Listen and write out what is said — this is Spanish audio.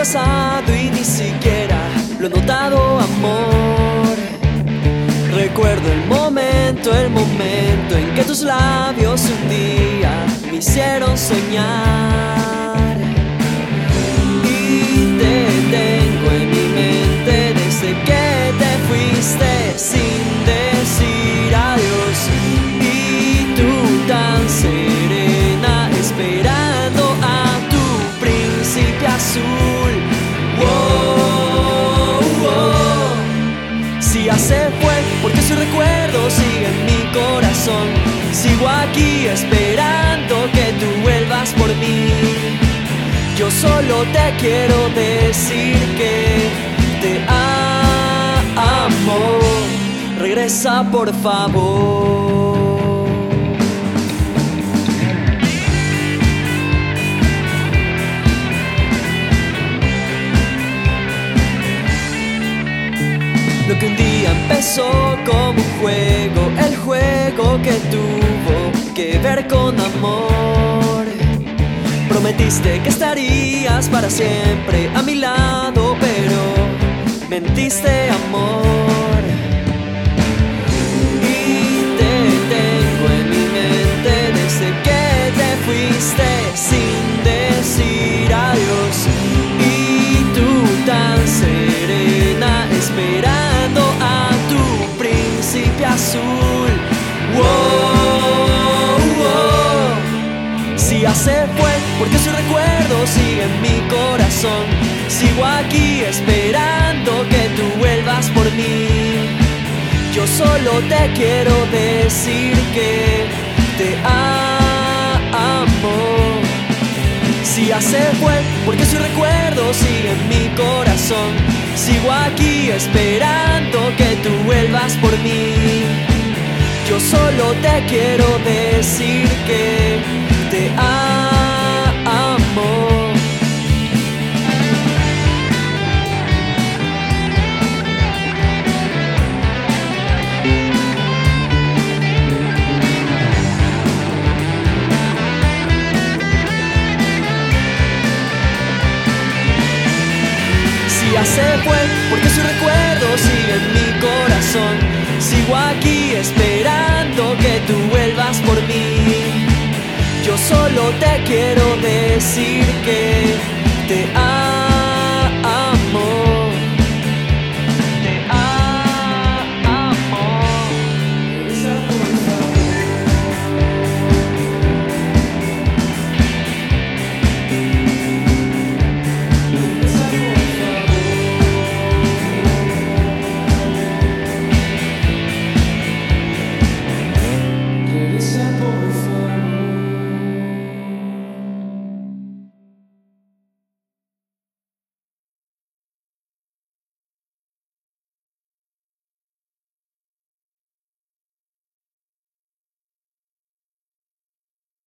pasado y ni siquiera lo he notado, amor. Recuerdo el momento en que tus labios un día me hicieron soñar. Y te tengo en mi mente desde que te fuiste sin decir adiós. Y tú tan serena esperando a tu príncipe azul. Wow, wow. Si ya se fue, porque su recuerdo sigue en mi corazón. Sigo aquí esperando que tú vuelvas por mí. Yo solo te quiero decir que te amo. Regresa por favor. Lo que un día empezó como un juego, el juego que tuvo que ver con amor. Prometiste que estarías para siempre a mi lado, pero mentiste, amor. Y te tengo en mi mente desde que te fuiste sin decir adiós. Y tú tan serena esperando a tu príncipe azul. Wow, wow. Si ya se fue, porque su recuerdo sigue en mi corazón. Sigo aquí esperando que tú vuelvas por mí. Yo solo te quiero decir que te amo. Si ya se fue, porque su recuerdo sigue en mi corazón. Sigo aquí esperando que tú vuelvas por mí. Yo solo te quiero decir que te amo. Si ya se fue, porque su recuerdo sigue en mi corazón. Sigo aquí esperando que tú vuelvas por mí. Yo solo te quiero decir que